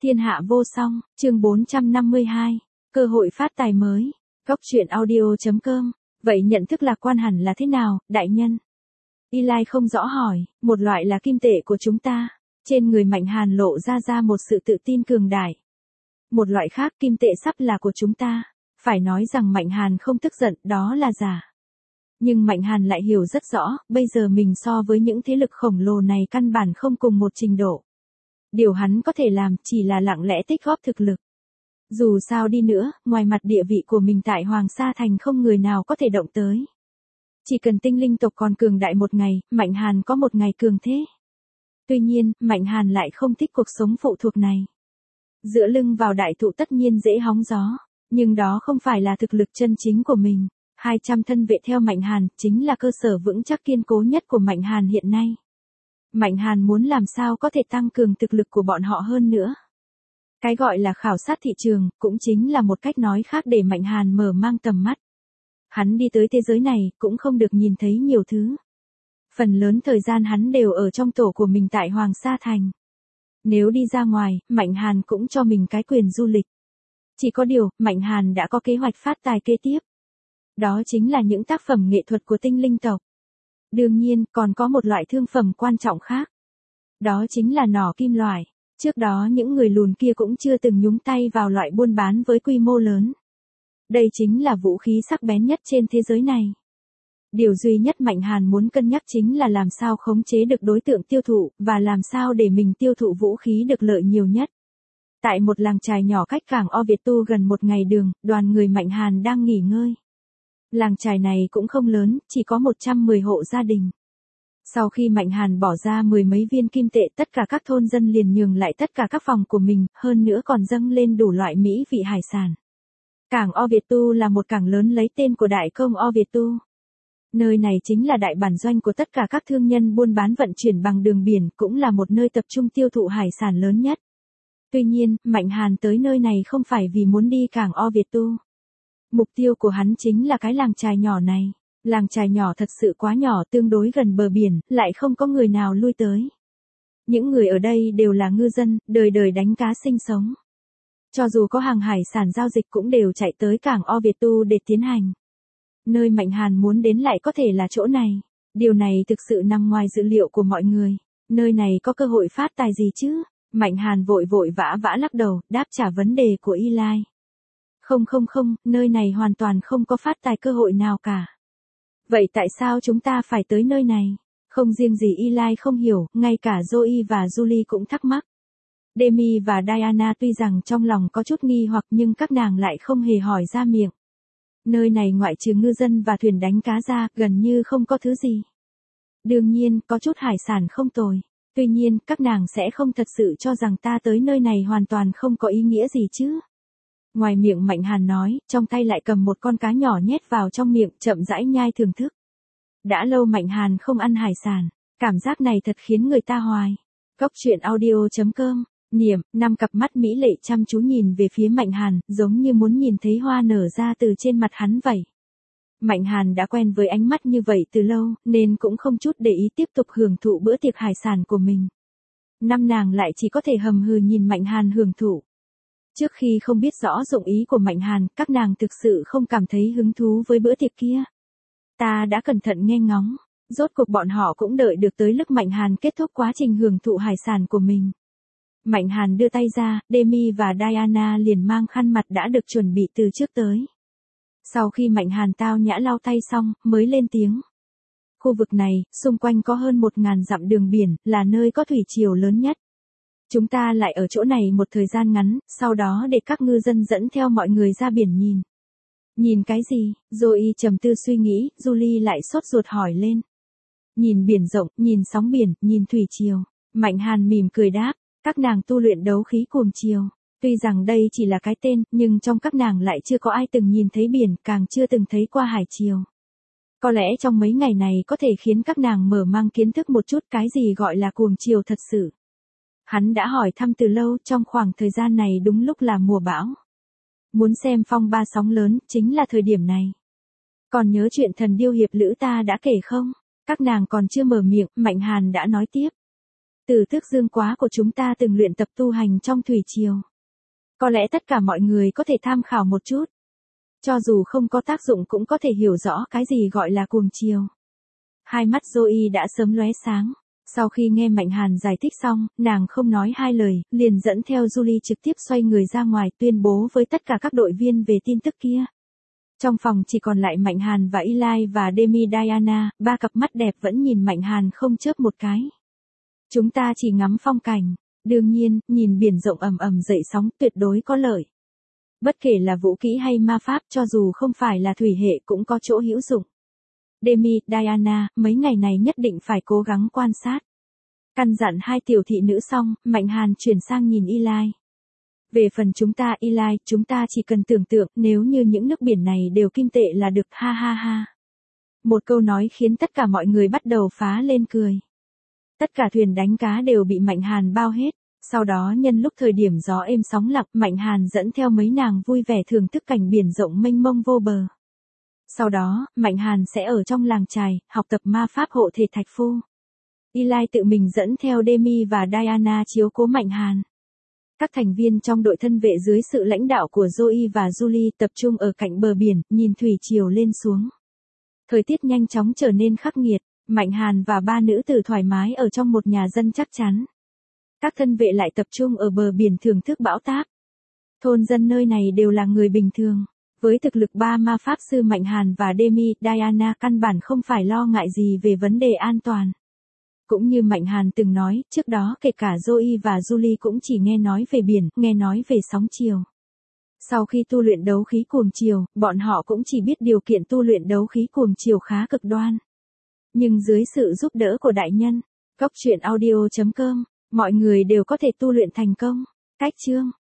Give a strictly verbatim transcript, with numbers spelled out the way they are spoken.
Thiên hạ vô song, chương bốn trăm năm mươi hai, cơ hội phát tài mới. Góc truyện audio chấm com. Vậy nhận thức lạc quan hẳn là thế nào, đại nhân? Eli không rõ hỏi, một loại là kim tệ của chúng ta. Trên người Mạnh Hàn lộ ra ra một sự tự tin cường đại. Một loại khác, kim tệ sắp là của chúng ta. Phải nói rằng Mạnh Hàn không tức giận, đó là giả. Nhưng Mạnh Hàn lại hiểu rất rõ, bây giờ mình so với những thế lực khổng lồ này căn bản không cùng một trình độ. Điều hắn có thể làm chỉ là lặng lẽ tích góp thực lực. Dù sao đi nữa, ngoài mặt địa vị của mình tại Hoàng Sa Thành không người nào có thể động tới. Chỉ cần tinh linh tộc còn cường đại một ngày, Mạnh Hàn có một ngày cường thế. Tuy nhiên, Mạnh Hàn lại không thích cuộc sống phụ thuộc này. Dựa lưng vào đại thụ tất nhiên dễ hóng gió, nhưng đó không phải là thực lực chân chính của mình. hai trăm thân vệ theo Mạnh Hàn chính là cơ sở vững chắc kiên cố nhất của Mạnh Hàn hiện nay. Mạnh Hàn muốn làm sao có thể tăng cường thực lực của bọn họ hơn nữa. Cái gọi là khảo sát thị trường, cũng chính là một cách nói khác để Mạnh Hàn mở mang tầm mắt. Hắn đi tới thế giới này, cũng không được nhìn thấy nhiều thứ. Phần lớn thời gian hắn đều ở trong tổ của mình tại Hoàng Sa Thành. Nếu đi ra ngoài, Mạnh Hàn cũng cho mình cái quyền du lịch. Chỉ có điều, Mạnh Hàn đã có kế hoạch phát tài kế tiếp. Đó chính là những tác phẩm nghệ thuật của tinh linh tộc. Đương nhiên, còn có một loại thương phẩm quan trọng khác. Đó chính là nỏ kim loại. Trước đó những người lùn kia cũng chưa từng nhúng tay vào loại buôn bán với quy mô lớn. Đây chính là vũ khí sắc bén nhất trên thế giới này. Điều duy nhất Mạnh Hàn muốn cân nhắc chính là làm sao khống chế được đối tượng tiêu thụ, và làm sao để mình tiêu thụ vũ khí được lợi nhiều nhất. Tại một làng chài nhỏ cách cảng O Việt Tu gần một ngày đường, đoàn người Mạnh Hàn đang nghỉ ngơi. Làng chài này cũng không lớn, chỉ có một trăm mười hộ gia đình. Sau khi Mạnh Hàn bỏ ra mười mấy viên kim tệ, tất cả các thôn dân liền nhường lại tất cả các phòng của mình, hơn nữa còn dâng lên đủ loại mỹ vị hải sản. Cảng O Việt Tu là một cảng lớn lấy tên của đại công O Việt Tu. Nơi này chính là đại bản doanh của tất cả các thương nhân buôn bán vận chuyển bằng đường biển, cũng là một nơi tập trung tiêu thụ hải sản lớn nhất. Tuy nhiên, Mạnh Hàn tới nơi này không phải vì muốn đi cảng O Việt Tu. Mục tiêu của hắn chính là cái làng chài nhỏ này. Làng chài nhỏ thật sự quá nhỏ, tương đối gần bờ biển, lại không có người nào lui tới. Những người ở đây đều là ngư dân, đời đời đánh cá sinh sống. Cho dù có hàng hải sản giao dịch cũng đều chạy tới cảng O Việt Tu để tiến hành. Nơi Mạnh Hàn muốn đến lại có thể là chỗ này. Điều này thực sự nằm ngoài dự liệu của mọi người. Nơi này có cơ hội phát tài gì chứ? Mạnh Hàn vội vội vã vã lắc đầu, đáp trả vấn đề của Eli. Không không không, nơi này hoàn toàn không có phát tài cơ hội nào cả. Vậy tại sao chúng ta phải tới nơi này? Không riêng gì Eli không hiểu, ngay cả Zoe và Julie cũng thắc mắc. Demi và Diana tuy rằng trong lòng có chút nghi hoặc nhưng các nàng lại không hề hỏi ra miệng. Nơi này ngoại trừ ngư dân và thuyền đánh cá ra, gần như không có thứ gì. Đương nhiên, có chút hải sản không tồi. Tuy nhiên, các nàng sẽ không thật sự cho rằng ta tới nơi này hoàn toàn không có ý nghĩa gì chứ. Ngoài miệng Mạnh Hàn nói, trong tay lại cầm một con cá nhỏ nhét vào trong miệng, chậm rãi nhai thưởng thức. Đã lâu Mạnh Hàn không ăn hải sản, cảm giác này thật khiến người ta hoài. Góc truyện audio chấm com. Niệm, năm cặp mắt mỹ lệ chăm chú nhìn về phía Mạnh Hàn, giống như muốn nhìn thấy hoa nở ra từ trên mặt hắn vậy. Mạnh Hàn đã quen với ánh mắt như vậy từ lâu, nên cũng không chút để ý tiếp tục hưởng thụ bữa tiệc hải sản của mình. Năm nàng lại chỉ có thể hầm hừ nhìn Mạnh Hàn hưởng thụ. Trước khi không biết rõ dụng ý của Mạnh Hàn, các nàng thực sự không cảm thấy hứng thú với bữa tiệc kia. Ta đã cẩn thận nghe ngóng, rốt cuộc bọn họ cũng đợi được tới lúc Mạnh Hàn kết thúc quá trình hưởng thụ hải sản của mình. Mạnh Hàn đưa tay ra, Demi và Diana liền mang khăn mặt đã được chuẩn bị từ trước tới. Sau khi Mạnh Hàn tao nhã lau tay xong, mới lên tiếng. Khu vực này, xung quanh có hơn một ngàn dặm đường biển, là nơi có thủy triều lớn nhất. Chúng ta lại ở chỗ này một thời gian ngắn, sau đó để các ngư dân dẫn theo mọi người ra biển nhìn. Nhìn cái gì? Zoe trầm tư suy nghĩ, Julie lại sốt ruột hỏi lên. Nhìn biển rộng, nhìn sóng biển, nhìn thủy triều. Mạnh Hàn mỉm cười đáp. Các nàng tu luyện đấu khí cuồng chiều. Tuy rằng đây chỉ là cái tên, nhưng trong các nàng lại chưa có ai từng nhìn thấy biển, càng chưa từng thấy qua hải triều. Có lẽ trong mấy ngày này có thể khiến các nàng mở mang kiến thức một chút cái gì gọi là cuồng chiều thật sự. Hắn đã hỏi thăm từ lâu, trong khoảng thời gian này đúng lúc là mùa bão. Muốn xem phong ba sóng lớn, chính là thời điểm này. Còn nhớ chuyện thần điêu hiệp lữ ta đã kể không? Các nàng còn chưa mở miệng, Mạnh Hàn đã nói tiếp. Từ tước dương quá của chúng ta từng luyện tập tu hành trong thủy triều. Có lẽ tất cả mọi người có thể tham khảo một chút. Cho dù không có tác dụng cũng có thể hiểu rõ cái gì gọi là cuồng chiều. Hai mắt Zoe đã sớm lóe sáng. Sau khi nghe Mạnh Hàn giải thích xong, nàng không nói hai lời, liền dẫn theo Julie trực tiếp xoay người ra ngoài tuyên bố với tất cả các đội viên về tin tức kia. Trong phòng chỉ còn lại Mạnh Hàn và Eli và Demi Diana, ba cặp mắt đẹp vẫn nhìn Mạnh Hàn không chớp một cái. Chúng ta chỉ ngắm phong cảnh. Đương nhiên, nhìn biển rộng ầm ầm dậy sóng tuyệt đối có lợi. Bất kể là vũ kỹ hay ma pháp cho dù không phải là thủy hệ cũng có chỗ hữu dụng. Demi, Diana, mấy ngày này nhất định phải cố gắng quan sát. Căn dặn hai tiểu thị nữ xong, Mạnh Hàn chuyển sang nhìn Eli. Về phần chúng ta Eli, chúng ta chỉ cần tưởng tượng nếu như những nước biển này đều kim tệ là được, ha ha ha. Một câu nói khiến tất cả mọi người bắt đầu phá lên cười. Tất cả thuyền đánh cá đều bị Mạnh Hàn bao hết. Sau đó nhân lúc thời điểm gió êm sóng lặng, Mạnh Hàn dẫn theo mấy nàng vui vẻ thưởng thức cảnh biển rộng mênh mông vô bờ. Sau đó, Mạnh Hàn sẽ ở trong làng chài, học tập ma pháp hộ thể thạch phu. Eli tự mình dẫn theo Demi và Diana chiếu cố Mạnh Hàn. Các thành viên trong đội thân vệ dưới sự lãnh đạo của Zoe và Julie tập trung ở cạnh bờ biển, nhìn thủy triều lên xuống. Thời tiết nhanh chóng trở nên khắc nghiệt, Mạnh Hàn và ba nữ tử thoải mái ở trong một nhà dân chắc chắn. Các thân vệ lại tập trung ở bờ biển thưởng thức bão táp. Thôn dân nơi này đều là người bình thường. Với thực lực ba ma pháp sư Mạnh Hàn và Demi, Diana căn bản không phải lo ngại gì về vấn đề an toàn. Cũng như Mạnh Hàn từng nói, trước đó kể cả Zoe và Julie cũng chỉ nghe nói về biển, nghe nói về sóng chiều. Sau khi tu luyện đấu khí cuồng chiều, bọn họ cũng chỉ biết điều kiện tu luyện đấu khí cuồng chiều khá cực đoan. Nhưng dưới sự giúp đỡ của đại nhân, Cốc truyện audio chấm com, mọi người đều có thể tu luyện thành công. Cách chương